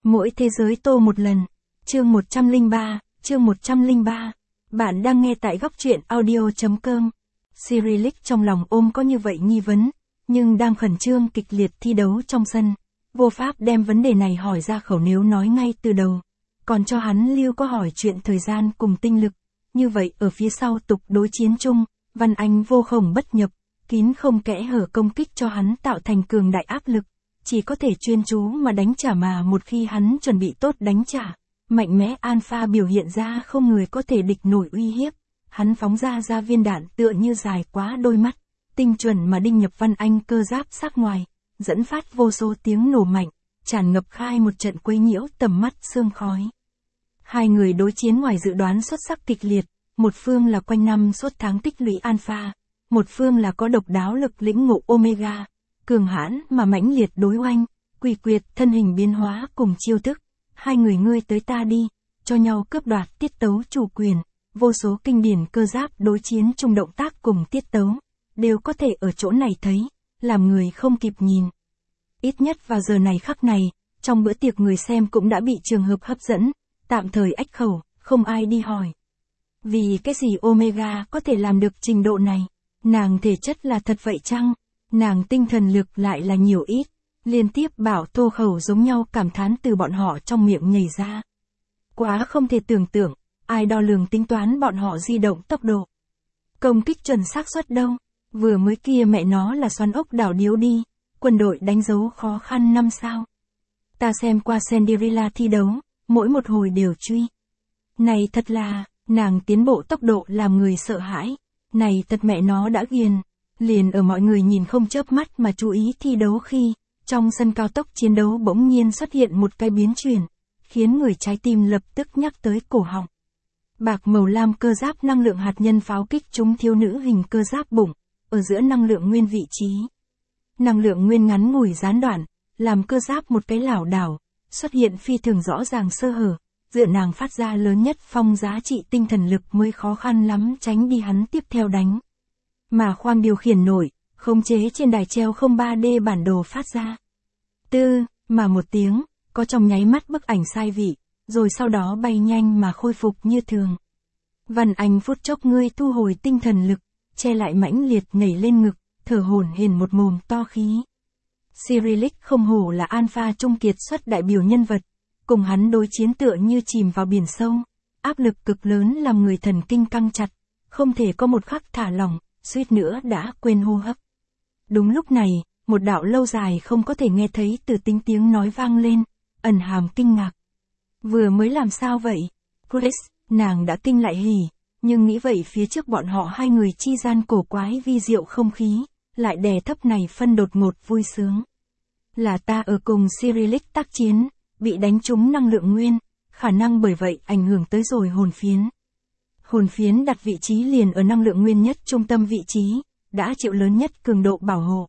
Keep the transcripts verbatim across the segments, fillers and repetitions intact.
Mỗi thế giới tô một lần. Chương một trăm lẻ ba, chương một trăm lẻ ba. Bạn đang nghe tại góc truyện audio chấm com. Cyrillic trong lòng ôm có như vậy nghi vấn, nhưng đang khẩn trương kịch liệt thi đấu trong sân. Vô pháp đem vấn đề này hỏi ra khẩu nếu nói ngay từ đầu. Còn cho hắn lưu có hỏi chuyện thời gian cùng tinh lực. Như vậy ở phía sau tục đối chiến chung, Văn Anh vô khổng bất nhập, kín không kẽ hở công kích cho hắn tạo thành cường đại áp lực. Chỉ có thể chuyên chú mà đánh trả mà một khi hắn chuẩn bị tốt đánh trả, mạnh mẽ alpha biểu hiện ra không người có thể địch nổi uy hiếp. Hắn phóng ra ra viên đạn tựa như dài quá đôi mắt, tinh chuẩn mà đinh nhập Văn Anh cơ giáp sát ngoài, dẫn phát vô số tiếng nổ mạnh, tràn ngập khai một trận quấy nhiễu tầm mắt sương khói. Hai người đối chiến ngoài dự đoán xuất sắc kịch liệt, một phương là quanh năm suốt tháng tích lũy alpha, một phương là có độc đáo lực lĩnh ngộ omega, cường hãn mà mãnh liệt đối oanh, quỷ quyệt thân hình biến hóa cùng chiêu thức, hai người ngươi tới ta đi, cho nhau cướp đoạt tiết tấu chủ quyền, vô số kinh điển cơ giáp đối chiến chung động tác cùng tiết tấu, đều có thể ở chỗ này thấy, làm người không kịp nhìn. Ít nhất vào giờ này khắc này, trong bữa tiệc người xem cũng đã bị trường hợp hấp dẫn, tạm thời ách khẩu, không ai đi hỏi. Vì cái gì Omega có thể làm được trình độ này? Nàng thể chất là thật vậy chăng? Nàng tinh thần lực lại là nhiều ít? Liên tiếp bảo thô khẩu giống nhau cảm thán từ bọn họ trong miệng nhảy ra. Quá không thể tưởng tượng, ai đo lường tính toán bọn họ di động tốc độ. Công kích chuẩn xác suất đâu? Vừa mới kia mẹ nó là xoắn ốc đảo điếu đi, quân đội đánh dấu khó khăn năm sao. Ta xem qua Cinderella thi đấu, mỗi một hồi đều truy. Này thật là, nàng tiến bộ tốc độ làm người sợ hãi. Này thật mẹ nó đã ghiền. Liền ở mọi người nhìn không chớp mắt mà chú ý thi đấu khi, trong sân cao tốc chiến đấu bỗng nhiên xuất hiện một cái biến chuyển, khiến người trái tim lập tức nhắc tới cổ họng. Bạc màu lam cơ giáp năng lượng hạt nhân pháo kích trúng thiếu nữ hình cơ giáp bụng, ở giữa năng lượng nguyên vị trí. Năng lượng nguyên ngắn ngủi gián đoạn, làm cơ giáp một cái lảo đảo, xuất hiện phi thường rõ ràng sơ hở, dựa nàng phát ra lớn nhất phong giá trị tinh thần lực mới khó khăn lắm tránh đi hắn tiếp theo đánh. Mà khoang điều khiển nổi, khống chế trên đài treo không ba D bản đồ phát ra. Tư, mà một tiếng, có trong nháy mắt bức ảnh sai vị, rồi sau đó bay nhanh mà khôi phục như thường. Văn Anh phút chốc ngươi thu hồi tinh thần lực, che lại mãnh liệt nhảy lên ngực, thở hổn hển một mồm to khí. Cyrillic không hổ là alpha trung kiệt xuất đại biểu nhân vật, cùng hắn đối chiến tựa như chìm vào biển sâu, áp lực cực lớn làm người thần kinh căng chặt, không thể có một khắc thả lỏng, suýt nữa đã quên hô hấp. Đúng lúc này, một đạo lâu dài không có thể nghe thấy từ tính tiếng nói vang lên, ẩn hàm kinh ngạc. Vừa mới làm sao vậy? Chris, nàng đã kinh lại hỉ, nhưng nghĩ vậy phía trước bọn họ hai người chi gian cổ quái vi diệu không khí, lại đè thấp này phân đột ngột vui sướng. Là ta ở cùng Cyrillic tác chiến, bị đánh trúng năng lượng nguyên, khả năng bởi vậy ảnh hưởng tới rồi hồn phiến. Hồn phiến đặt vị trí liền ở năng lượng nguyên nhất trung tâm vị trí, đã chịu lớn nhất cường độ bảo hộ.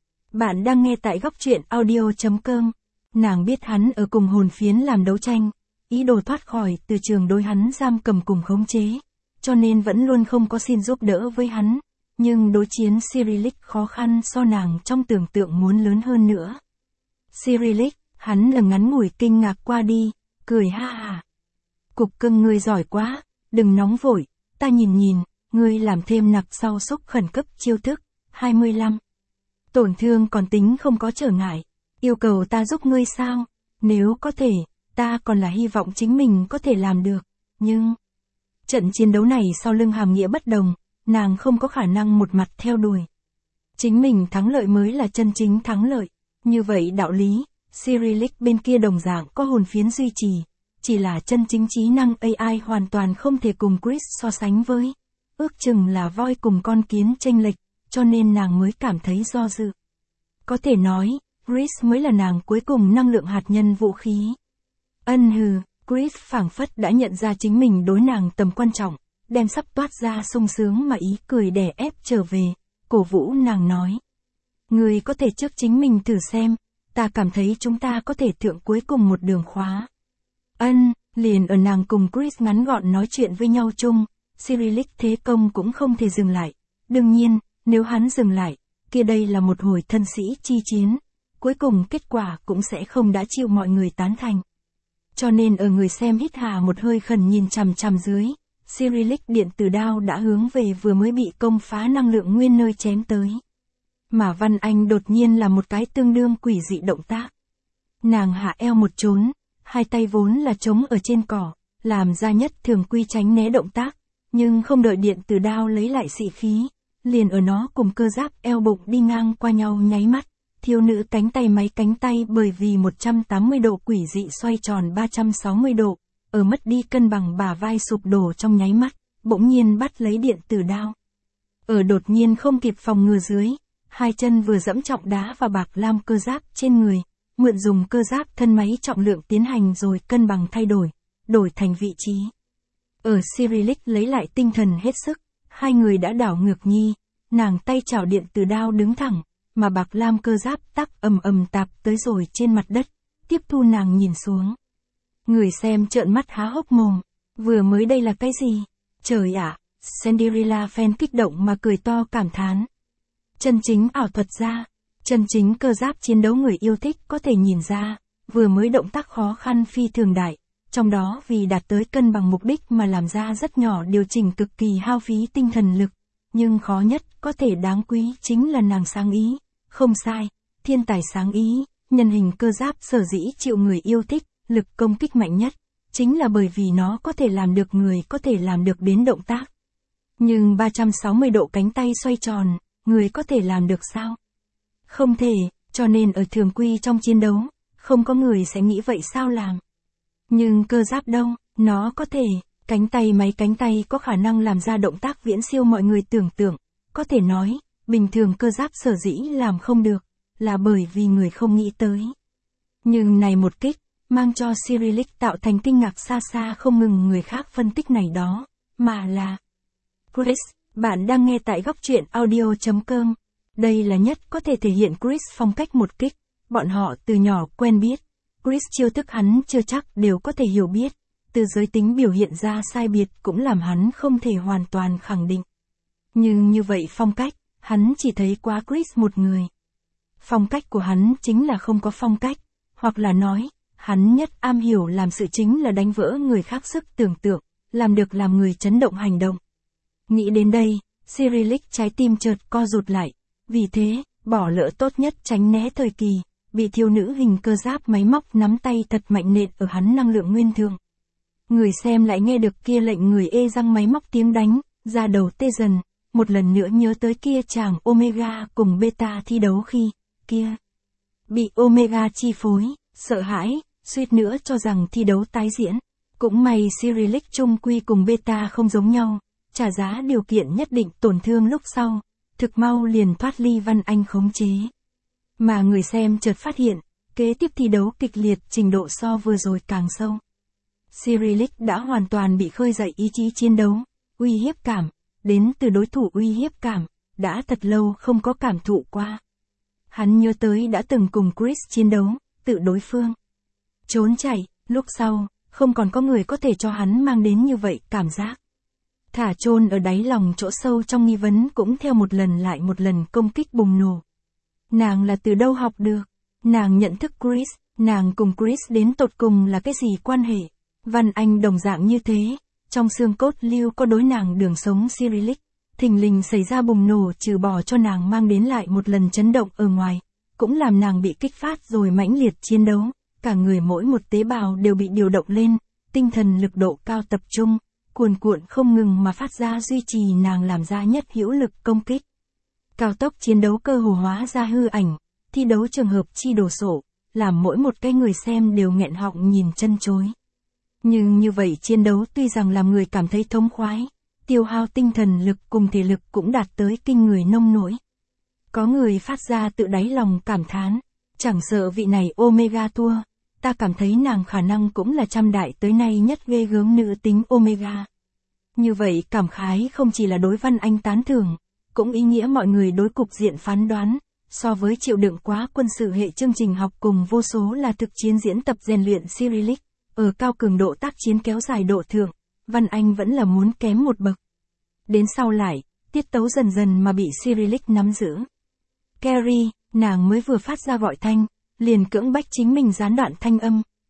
Bạn đang nghe tại góc truyện audio chấm com. Nàng biết hắn ở cùng hồn phiến làm đấu tranh, ý đồ thoát khỏi từ trường đối hắn giam cầm cùng khống chế, cho nên vẫn luôn không có xin giúp đỡ với hắn, nhưng đối chiến Cyrillic khó khăn so nàng trong tưởng tượng muốn lớn hơn nữa. Cyrillic, hắn ở ngắn ngủi kinh ngạc qua đi, cười ha ha. Cục cưng ngươi giỏi quá, đừng nóng vội, ta nhìn nhìn, ngươi làm thêm nặc sau xúc khẩn cấp chiêu thức, hai mươi lăm. Tổn thương còn tính không có trở ngại, yêu cầu ta giúp ngươi sao? Nếu có thể, ta còn là hy vọng chính mình có thể làm được, nhưng... Trận chiến đấu này sau lưng hàm nghĩa bất đồng, nàng không có khả năng một mặt theo đuổi. Chính mình thắng lợi mới là chân chính thắng lợi, như vậy đạo lý, Cyrillic bên kia đồng dạng có hồn phiến duy trì, chỉ là chân chính trí năng a i hoàn toàn không thể cùng Chris so sánh với. Ước chừng là voi cùng con kiến chênh lệch, cho nên nàng mới cảm thấy do dự. Có thể nói, Chris mới là nàng cuối cùng năng lượng hạt nhân vũ khí. Ân hừ, Chris phảng phất đã nhận ra chính mình đối nàng tầm quan trọng, đem sắp toát ra sung sướng mà ý cười đè ép trở về, cổ vũ nàng nói. Người có thể trước chính mình thử xem, ta cảm thấy chúng ta có thể thượng cuối cùng một đường khóa. Ân, liền ở nàng cùng Chris ngắn gọn nói chuyện với nhau chung, Cyrillic thế công cũng không thể dừng lại. Đương nhiên, nếu hắn dừng lại, kia đây là một hồi thân sĩ chi chiến, cuối cùng kết quả cũng sẽ không đã chịu mọi người tán thành. Cho nên ở người xem hít hà một hơi khẩn nhìn chằm chằm dưới, Cyrillic điện tử đao đã hướng về vừa mới bị công phá năng lượng nguyên nơi chém tới. Mà Văn Anh đột nhiên là một cái tương đương quỷ dị động tác. Nàng hạ eo một trốn, hai tay vốn là trống ở trên cỏ, làm ra nhất thường quy tránh né động tác, nhưng không đợi điện tử đao lấy lại sĩ khí, liền ở nó cùng cơ giáp eo bụng đi ngang qua nhau nháy mắt, thiếu nữ cánh tay máy cánh tay bởi vì một trăm tám mươi độ quỷ dị xoay tròn ba trăm sáu mươi độ, ở mất đi cân bằng bả vai sụp đổ trong nháy mắt, bỗng nhiên bắt lấy điện tử đao. Ở đột nhiên không kịp phòng ngừa dưới, hai chân vừa dẫm trọng đá vào bạc lam cơ giáp trên người, mượn dùng cơ giáp thân máy trọng lượng tiến hành rồi cân bằng thay đổi, đổi thành vị trí. Ở Cyrillic lấy lại tinh thần hết sức, hai người đã đảo ngược nhi, nàng tay chảo điện tử đao đứng thẳng, mà bạc lam cơ giáp tắc ầm ầm tạp tới rồi trên mặt đất, tiếp thu nàng nhìn xuống. Người xem trợn mắt há hốc mồm, vừa mới đây là cái gì? Trời ạ, Cinderella fan kích động mà cười to cảm thán. Chân chính ảo thuật ra, chân chính cơ giáp chiến đấu người yêu thích có thể nhìn ra, vừa mới động tác khó khăn phi thường đại, trong đó vì đạt tới cân bằng mục đích mà làm ra rất nhỏ điều chỉnh cực kỳ hao phí tinh thần lực, nhưng khó nhất có thể đáng quý chính là nàng sáng ý, không sai, thiên tài sáng ý, nhân hình cơ giáp sở dĩ chịu người yêu thích, lực công kích mạnh nhất, chính là bởi vì nó có thể làm được người có thể làm được đến động tác. Nhưng ba trăm sáu mươi độ cánh tay xoay tròn, người có thể làm được sao? Không thể, cho nên ở thường quy trong chiến đấu, không có người sẽ nghĩ vậy sao làm. Nhưng cơ giáp đâu, nó có thể, cánh tay máy cánh tay có khả năng làm ra động tác viễn siêu mọi người tưởng tượng, có thể nói, bình thường cơ giáp sở dĩ làm không được, là bởi vì người không nghĩ tới. Nhưng này một kích, mang cho Cyrillic tạo thành kinh ngạc xa xa không ngừng người khác phân tích này đó, mà là Chris, bạn đang nghe tại góc truyện audio chấm com. Đây là nhất có thể thể hiện Chris phong cách một kích, bọn họ từ nhỏ quen biết. Chris chiêu thức hắn chưa chắc đều có thể hiểu biết, từ giới tính biểu hiện ra sai biệt cũng làm hắn không thể hoàn toàn khẳng định. Nhưng như vậy phong cách, hắn chỉ thấy quá Chris một người. Phong cách của hắn chính là không có phong cách, hoặc là nói, hắn nhất am hiểu làm sự chính là đánh vỡ người khác sức tưởng tượng, làm được làm người chấn động hành động. Nghĩ đến đây, Cyrillic trái tim chợt co rụt lại, vì thế, bỏ lỡ tốt nhất tránh né thời kỳ, bị thiếu nữ hình cơ giáp máy móc nắm tay thật mạnh nện ở hắn năng lượng nguyên thường. Người xem lại nghe được kia lệnh người ê răng máy móc tiếng đánh, ra đầu tê dần, một lần nữa nhớ tới kia chàng Omega cùng Beta thi đấu khi, kia, bị Omega chi phối, sợ hãi, suýt nữa cho rằng thi đấu tái diễn. Cũng may Cyrillic chung quy cùng Beta không giống nhau, trả giá điều kiện nhất định tổn thương lúc sau, thực mau liền thoát ly Văn Anh khống chế. Mà người xem chợt phát hiện, kế tiếp thi đấu kịch liệt trình độ so vừa rồi càng sâu. Cyrillic đã hoàn toàn bị khơi dậy ý chí chiến đấu, uy hiếp cảm, đến từ đối thủ uy hiếp cảm, đã thật lâu không có cảm thụ qua. Hắn nhớ tới đã từng cùng Chris chiến đấu, tự đối phương. Trốn chạy, lúc sau, không còn có người có thể cho hắn mang đến như vậy cảm giác. Thả chôn ở đáy lòng chỗ sâu trong nghi vấn cũng theo một lần lại một lần công kích bùng nổ. Nàng là từ đâu học được? Nàng nhận thức Chris, nàng cùng Chris đến tột cùng là cái gì quan hệ? Văn Anh đồng dạng như thế, trong xương cốt lưu có đối nàng đường sống Cyrillic, thình lình xảy ra bùng nổ trừ bỏ cho nàng mang đến lại một lần chấn động ở ngoài, cũng làm nàng bị kích phát rồi mãnh liệt chiến đấu, cả người mỗi một tế bào đều bị điều động lên, tinh thần lực độ cao tập trung, cuồn cuộn không ngừng mà phát ra duy trì nàng làm ra nhất hữu lực công kích. Cao tốc chiến đấu cơ hồ hóa ra hư ảnh, thi đấu trường hợp chi đồ sộ, làm mỗi một cái người xem đều nghẹn họng nhìn chân chối. Nhưng như vậy chiến đấu tuy rằng làm người cảm thấy thống khoái, tiêu hao tinh thần lực cùng thể lực cũng đạt tới kinh người nông nỗi. Có người phát ra tự đáy lòng cảm thán, chẳng sợ vị này Omega thua, ta cảm thấy nàng khả năng cũng là trăm đại tới nay nhất ghê gớm nữ tính Omega. Như vậy cảm khái không chỉ là đối Văn Anh tán thưởng, cũng ý nghĩa mọi người đối cục diện phán đoán, so với chịu đựng quá quân sự hệ chương trình học cùng vô số là thực chiến diễn tập rèn luyện Cyrillic, ở cao cường độ tác chiến kéo dài độ thượng, Văn Anh vẫn là muốn kém một bậc. Đến sau lại, tiết tấu dần dần mà bị Cyrillic nắm giữ. Carrie, nàng mới vừa phát ra gọi thanh, liền cưỡng bách chính mình gián đoạn thanh âm,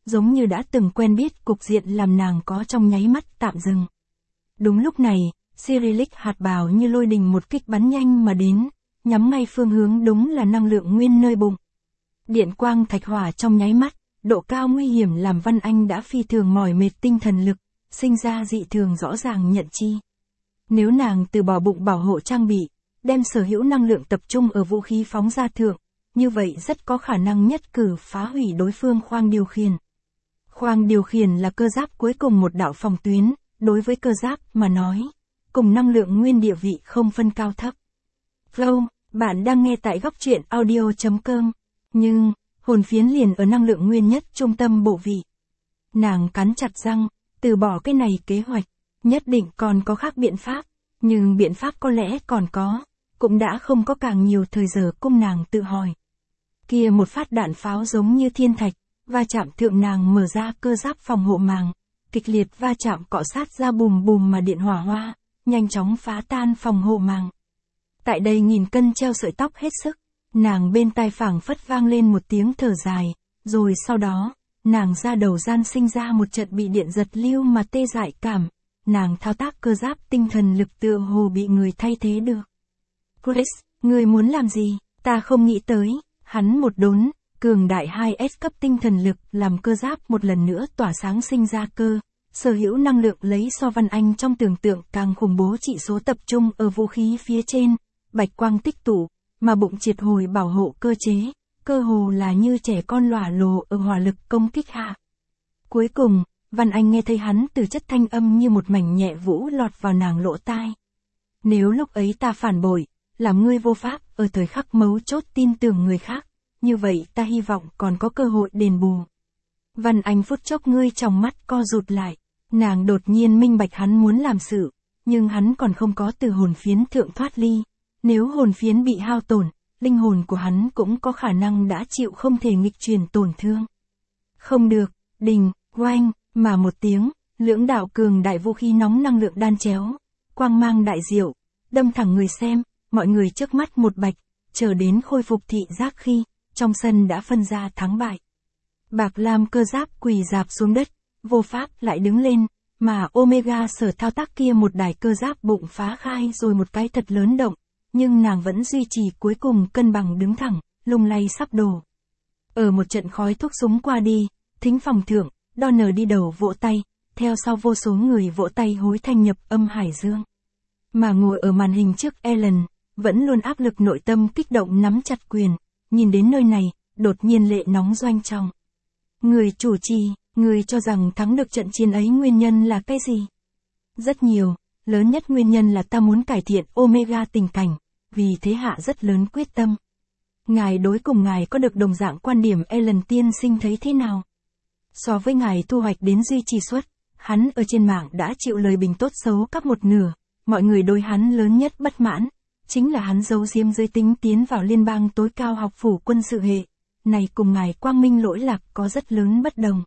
giống như đã từng quen biết, cục diện làm nàng có trong nháy mắt tạm dừng. Đúng lúc này, Cyrillic hạt bào như lôi đình một kích bắn nhanh mà đến, nhắm ngay phương hướng đúng là năng lượng nguyên nơi bụng. Điện quang thạch hỏa trong nháy mắt, độ cao nguy hiểm làm Văn Anh đã phi thường mỏi mệt tinh thần lực, sinh ra dị thường rõ ràng nhận chi. Nếu nàng từ bỏ bụng bảo hộ trang bị, đem sở hữu năng lượng tập trung ở vũ khí phóng ra thượng, như vậy rất có khả năng nhất cử phá hủy đối phương khoang điều khiển. Khoang điều khiển là cơ giáp cuối cùng một đạo phòng tuyến, đối với cơ giáp mà nói, cùng năng lượng nguyên địa vị không phân cao thấp. Flow, bạn đang nghe tại góc truyện audio chấm com, nhưng, hồn phiến liền ở năng lượng nguyên nhất trung tâm bộ vị. Nàng cắn chặt răng, từ bỏ cái này kế hoạch, nhất định còn có khác biện pháp, nhưng biện pháp có lẽ còn có, cũng đã không có càng nhiều thời giờ cung nàng tự hỏi. Kia một phát đạn pháo giống như thiên thạch, va chạm thượng nàng mở ra cơ giáp phòng hộ màng, kịch liệt va chạm cọ sát ra bùm bùm mà điện hỏa hoa, nhanh chóng phá tan phòng hộ màng. Tại đây nghìn cân treo sợi tóc hết sức, nàng bên tai phảng phất vang lên một tiếng thở dài, rồi sau đó, nàng ra đầu gian sinh ra một trận bị điện giật lưu mà tê dại cảm, nàng thao tác cơ giáp tinh thần lực tựa hồ bị người thay thế được. Chris, người muốn làm gì? Ta không nghĩ tới, hắn một đốn, cường đại hai S cấp tinh thần lực làm cơ giáp một lần nữa tỏa sáng sinh ra cơ, sở hữu năng lượng lấy so Văn Anh trong tưởng tượng càng khủng bố trị số tập trung ở vũ khí phía trên, bạch quang tích tụ, mà bụng triệt hồi bảo hộ cơ chế, cơ hồ là như trẻ con lỏa lồ ở hỏa lực công kích hạ. Cuối cùng, Văn Anh nghe thấy hắn từ chất thanh âm như một mảnh nhẹ vũ lọt vào nàng lỗ tai. Nếu lúc ấy ta phản bội, làm ngươi vô pháp ở thời khắc mấu chốt tin tưởng người khác, như vậy ta hy vọng còn có cơ hội đền bù. Văn Anh phút chốc ngươi trong mắt co rụt lại, nàng đột nhiên minh bạch hắn muốn làm sự, nhưng hắn còn không có từ hồn phiến thượng thoát ly. Nếu hồn phiến bị hao tổn, linh hồn của hắn cũng có khả năng đã chịu không thể nghịch chuyển tổn thương. Không được, đình, oanh, mà một tiếng, lưỡng đạo cường đại vũ khí nóng năng lượng đan chéo, quang mang đại diệu, đâm thẳng người xem, mọi người trước mắt một bạch, chờ đến khôi phục thị giác khi, trong sân đã phân ra thắng bại. Bạc Lam cơ giáp quỳ dạp xuống đất, vô pháp lại đứng lên, mà Omega sở thao tác kia một đài cơ giáp bụng phá khai rồi một cái thật lớn động, nhưng nàng vẫn duy trì cuối cùng cân bằng đứng thẳng, lung lay sắp đổ. Ở một trận khói thuốc súng qua đi, thính phòng thượng, Donner đi đầu vỗ tay, theo sau vô số người vỗ tay hối thanh nhập âm hải dương. Mà ngồi ở màn hình trước Ellen, vẫn luôn áp lực nội tâm kích động nắm chặt quyền, nhìn đến nơi này, đột nhiên lệ nóng doanh trọng. Người chủ trì, người cho rằng thắng được trận chiến ấy nguyên nhân là cái gì? Rất nhiều, lớn nhất nguyên nhân là ta muốn cải thiện Omega tình cảnh, vì thế hạ rất lớn quyết tâm. Ngài đối cùng ngài có được đồng dạng quan điểm Ellen tiên sinh thấy thế nào? So với ngài thu hoạch đến duy trì suất, hắn ở trên mạng đã chịu lời bình tốt xấu cắp một nửa, mọi người đối hắn lớn nhất bất mãn, chính là hắn giấu giếm giới tính tiến vào liên bang tối cao học phủ quân sự hệ, này cùng ngài quang minh lỗi lạc có rất lớn bất đồng.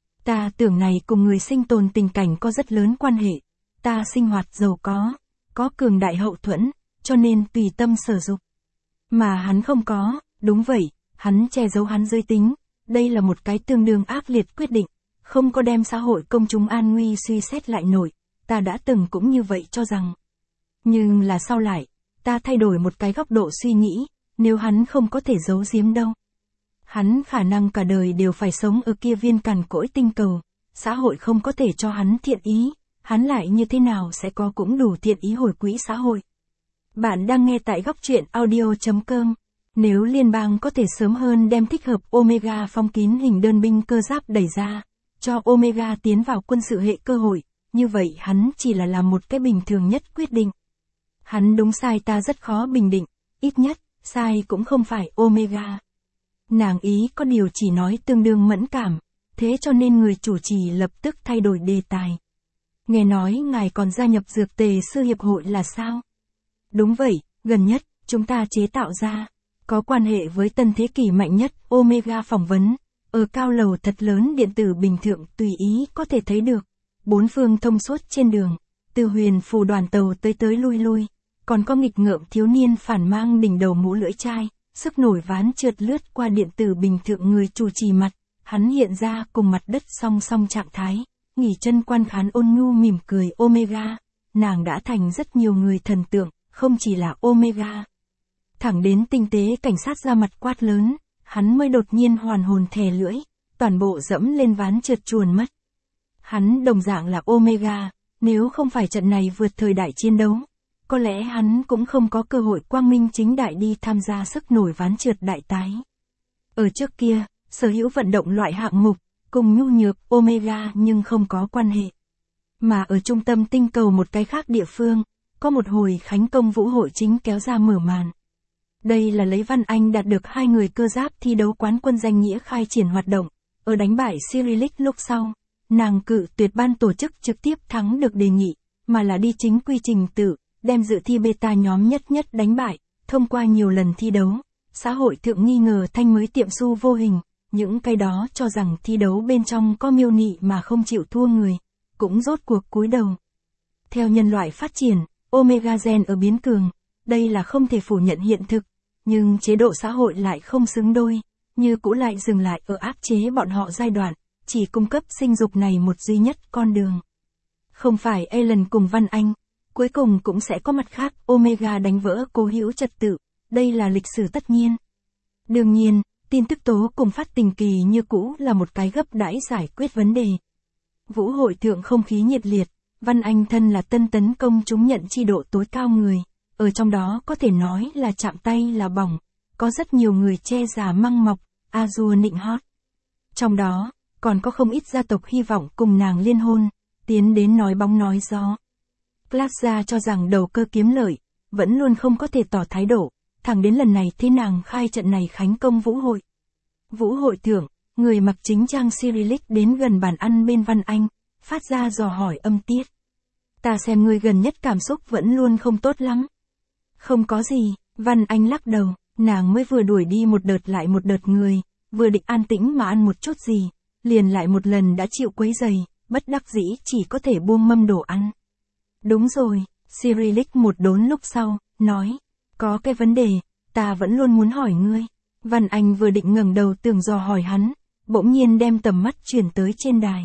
Ta tưởng này cùng người sinh tồn tình cảnh có rất lớn quan hệ, ta sinh hoạt giàu có, có cường đại hậu thuẫn, cho nên tùy tâm sở dục. Mà hắn không có, đúng vậy, hắn che giấu hắn giới tính, đây là một cái tương đương ác liệt quyết định, không có đem xã hội công chúng an nguy suy xét lại nổi, ta đã từng cũng như vậy cho rằng. Nhưng là sau lại, ta thay đổi một cái góc độ suy nghĩ, nếu hắn không có thể giấu giếm đâu. Hắn khả năng cả đời đều phải sống ở kia viên cằn cỗi tinh cầu, xã hội không có thể cho hắn thiện ý, hắn lại như thế nào sẽ có cũng đủ thiện ý hồi quỹ xã hội. Bạn đang nghe tại góc truyện audio chấm com. Nếu liên bang có thể sớm hơn đem thích hợp Omega phong kín hình đơn binh cơ giáp đẩy ra, cho Omega tiến vào quân sự hệ cơ hội, như vậy hắn chỉ là làm một cái bình thường nhất quyết định. Hắn đúng sai ta rất khó bình định, ít nhất, sai cũng không phải Omega. Nàng ý có điều chỉ nói tương đương mẫn cảm, thế cho nên người chủ trì lập tức thay đổi đề tài. Nghe nói ngài còn gia nhập dược tề sư hiệp hội là sao? Đúng vậy, gần nhất, chúng ta chế tạo ra, có quan hệ với tân thế kỷ mạnh nhất Omega phỏng vấn, ở cao lầu thật lớn điện tử bình thường tùy ý có thể thấy được, bốn phương thông suốt trên đường, từ huyền phù đoàn tàu tới tới lui lui, còn có nghịch ngợm thiếu niên phản mang đỉnh đầu mũ lưỡi chai, sức nổi ván trượt lướt qua điện tử bình thường người chủ trì mặt, Hắn hiện ra cùng mặt đất song song trạng thái, nghỉ chân quan khán ôn nhu mỉm cười Omega, nàng đã thành rất nhiều người thần tượng, không chỉ là Omega. Thẳng đến tinh tế cảnh sát ra mặt quát lớn, hắn mới đột nhiên hoàn hồn thè lưỡi, toàn bộ dẫm lên ván trượt chuồn mất. Hắn đồng dạng là Omega, nếu không phải trận này vượt thời đại chiến đấu, có lẽ hắn cũng không có cơ hội quang minh chính đại đi tham gia sức nổi ván trượt đại tái. Ở trước kia, sở hữu vận động loại hạng mục, cùng nhu nhược Omega nhưng không có quan hệ. Mà ở trung tâm tinh cầu một cái khác địa phương, có một hồi khánh công vũ hội chính kéo ra mở màn. Đây là lấy Văn Anh đạt được hai người cơ giáp thi đấu quán quân danh nghĩa khai triển hoạt động, ở đánh bại Cyrillic lúc sau, nàng cự tuyệt ban tổ chức trực tiếp thắng được đề nghị, mà là đi chính quy trình tự, đem dự thi beta nhóm nhất nhất đánh bại, thông qua nhiều lần thi đấu, xã hội thượng nghi ngờ thanh mới tiệm su vô hình, những cái đó cho rằng thi đấu bên trong có miêu nị mà không chịu thua người, cũng rốt cuộc cúi đầu. Theo nhân loại phát triển, Omega gen ở biến cường, đây là không thể phủ nhận hiện thực, nhưng chế độ xã hội lại không xứng đôi, như cũ lại dừng lại ở áp chế bọn họ giai đoạn, chỉ cung cấp sinh dục này một duy nhất con đường. Không phải Alan cùng Văn Anh, cuối cùng cũng sẽ có mặt khác Omega đánh vỡ cố hữu trật tự, đây là lịch sử tất nhiên. Đương nhiên, tin tức tố cùng phát tình kỳ như cũ là một cái gấp đãi giải quyết vấn đề. Vũ hội thượng không khí nhiệt liệt, Văn Anh thân là tân tấn công chúng nhận chi độ tối cao người, ở trong đó có thể nói là chạm tay là bỏng, có rất nhiều người che giả măng mọc, a dua nịnh hót. Trong đó, còn có không ít gia tộc hy vọng cùng nàng liên hôn, tiến đến nói bóng nói gió. Plaza cho rằng đầu cơ kiếm lợi, vẫn luôn không có thể tỏ thái độ, thẳng đến lần này thế nàng khai trận này khánh công vũ hội. Vũ hội thượng, người mặc chính trang Cyrillic đến gần bàn ăn bên Văn Anh, phát ra dò hỏi âm tiết. Ta xem ngươi gần nhất cảm xúc vẫn luôn không tốt lắm. Không có gì, Văn Anh lắc đầu, nàng mới vừa đuổi đi một đợt lại một đợt người, vừa định an tĩnh mà ăn một chút gì, liền lại một lần đã chịu quấy rầy, bất đắc dĩ chỉ có thể buông mâm đồ ăn. Đúng rồi, Cyrillic một đốn lúc sau, nói, có cái vấn đề, ta vẫn luôn muốn hỏi ngươi. Văn Anh vừa định ngẩng đầu tưởng dò hỏi hắn, bỗng nhiên đem tầm mắt chuyển tới trên đài.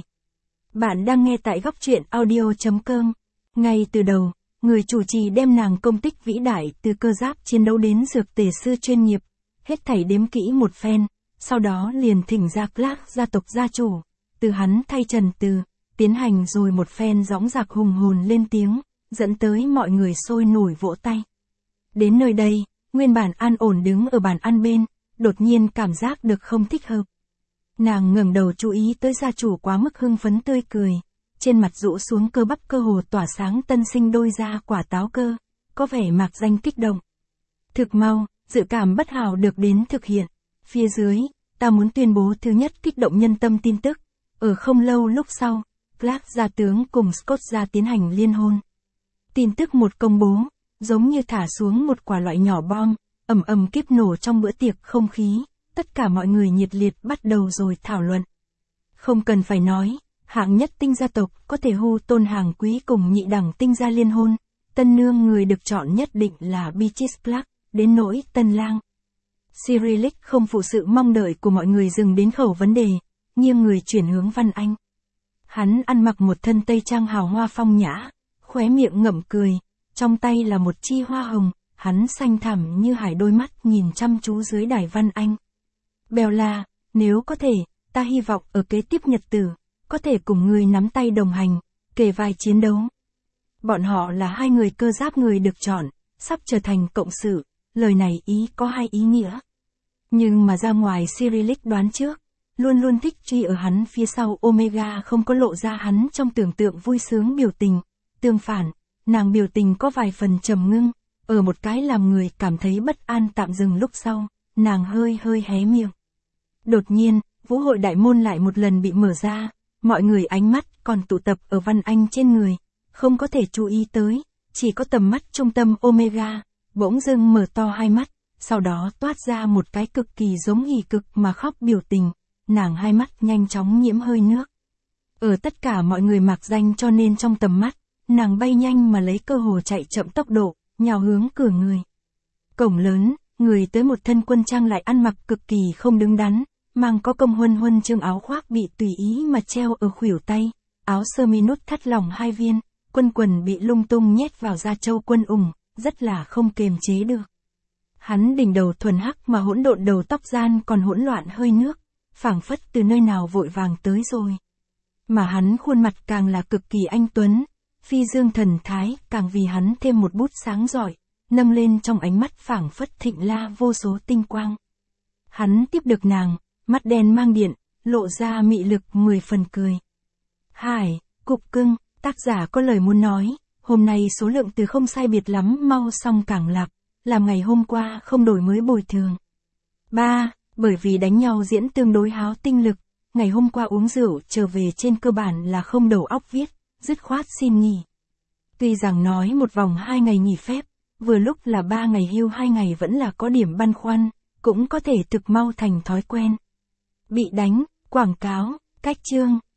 Bạn đang nghe tại góc truyện audio chấm com. Ngay từ đầu, người chủ trì đem nàng công tích vĩ đại từ cơ giáp chiến đấu đến dược tề sư chuyên nghiệp, hết thảy đếm kỹ một phen, sau đó liền thỉnh ra Clark gia tộc gia chủ, từ hắn thay trần từ, tiến hành rồi một phen dõng dạc hùng hồn lên tiếng, dẫn tới mọi người sôi nổi vỗ tay. Đến nơi đây, nguyên bản an ổn đứng ở bàn ăn bên, đột nhiên cảm giác được không thích hợp. Nàng ngẩng đầu chú ý tới gia chủ quá mức hưng phấn tươi cười, trên mặt rũ xuống cơ bắp cơ hồ tỏa sáng tân sinh đôi da quả táo cơ, có vẻ mạc danh kích động. Thực mau, dự cảm bất hảo được đến thực hiện. Phía dưới, ta muốn tuyên bố thứ nhất kích động nhân tâm tin tức. Ở không lâu lúc sau, Clark gia tướng cùng Scott gia tiến hành liên hôn. Tin tức một công bố, giống như thả xuống một quả loại nhỏ bom, ầm ầm kiếp nổ trong bữa tiệc không khí, tất cả mọi người nhiệt liệt bắt đầu rồi thảo luận. Không cần phải nói, hạng nhất tinh gia tộc có thể hô tôn hàng quý cùng nhị đẳng tinh gia liên hôn, tân nương người được chọn nhất định là Beatrice Clark, đến nỗi tân lang. Cyrillic không phụ sự mong đợi của mọi người dừng đến khẩu vấn đề, nghiêng người chuyển hướng Văn Anh. Hắn ăn mặc một thân tây trang hào hoa phong nhã, khóe miệng ngậm cười, trong tay là một chi hoa hồng, hắn xanh thẳm như hải đôi mắt nhìn chăm chú dưới đài Văn Anh. Bella, nếu có thể, ta hy vọng ở kế tiếp nhật tử, có thể cùng người nắm tay đồng hành, kề vai chiến đấu. Bọn họ là hai người cơ giáp người được chọn, sắp trở thành cộng sự, lời này ý có hai ý nghĩa. Nhưng mà ra ngoài Cyrillic đoán trước, luôn luôn thích truy ở hắn phía sau Omega không có lộ ra hắn trong tưởng tượng vui sướng biểu tình. Tương phản, nàng biểu tình có vài phần trầm ngưng, ở một cái làm người cảm thấy bất an tạm dừng lúc sau, nàng hơi hơi hé miệng. Đột nhiên, vũ hội đại môn lại một lần bị mở ra, mọi người ánh mắt còn tụ tập ở Văn Anh trên người, không có thể chú ý tới, chỉ có tầm mắt trung tâm Omega, bỗng dưng mở to hai mắt, sau đó toát ra một cái cực kỳ giống hỉ cực mà khóc biểu tình, nàng hai mắt nhanh chóng nhiễm hơi nước. Ở tất cả mọi người mạc danh cho nên trong tầm mắt, nàng bay nhanh mà lấy cơ hồ chạy chậm tốc độ, nhào hướng cửa người. Cổng lớn, người tới một thân quân trang lại ăn mặc cực kỳ không đứng đắn, mang có công huân huân chương áo khoác bị tùy ý mà treo ở khuỷu tay, áo sơ mi nút thắt lỏng hai viên, quân quần bị lung tung nhét vào da trâu quân ủng, rất là không kềm chế được. Hắn đỉnh đầu thuần hắc mà hỗn độn đầu tóc gian còn hỗn loạn hơi nước, phảng phất từ nơi nào vội vàng tới rồi. Mà hắn khuôn mặt càng là cực kỳ anh tuấn, phi dương thần thái càng vì hắn thêm một bút sáng giỏi, nâng lên trong ánh mắt phảng phất thịnh la vô số tinh quang. Hắn tiếp được nàng, mắt đen mang điện, lộ ra mị lực mười phần cười. Hải, cục cưng, tác giả có lời muốn nói, hôm nay số lượng từ không sai biệt lắm mau xong càng lặp, làm ngày hôm qua không đổi mới bồi thường. ba. Bởi vì đánh nhau diễn tương đối háo tinh lực, ngày hôm qua uống rượu trở về trên cơ bản là không đầu óc viết, dứt khoát xin nghỉ. Tuy rằng nói một vòng hai ngày nghỉ phép, vừa lúc là ba ngày hưu hai ngày vẫn là có điểm băn khoăn, cũng có thể thực mau thành thói quen. Bị đánh, quảng cáo, cách chương.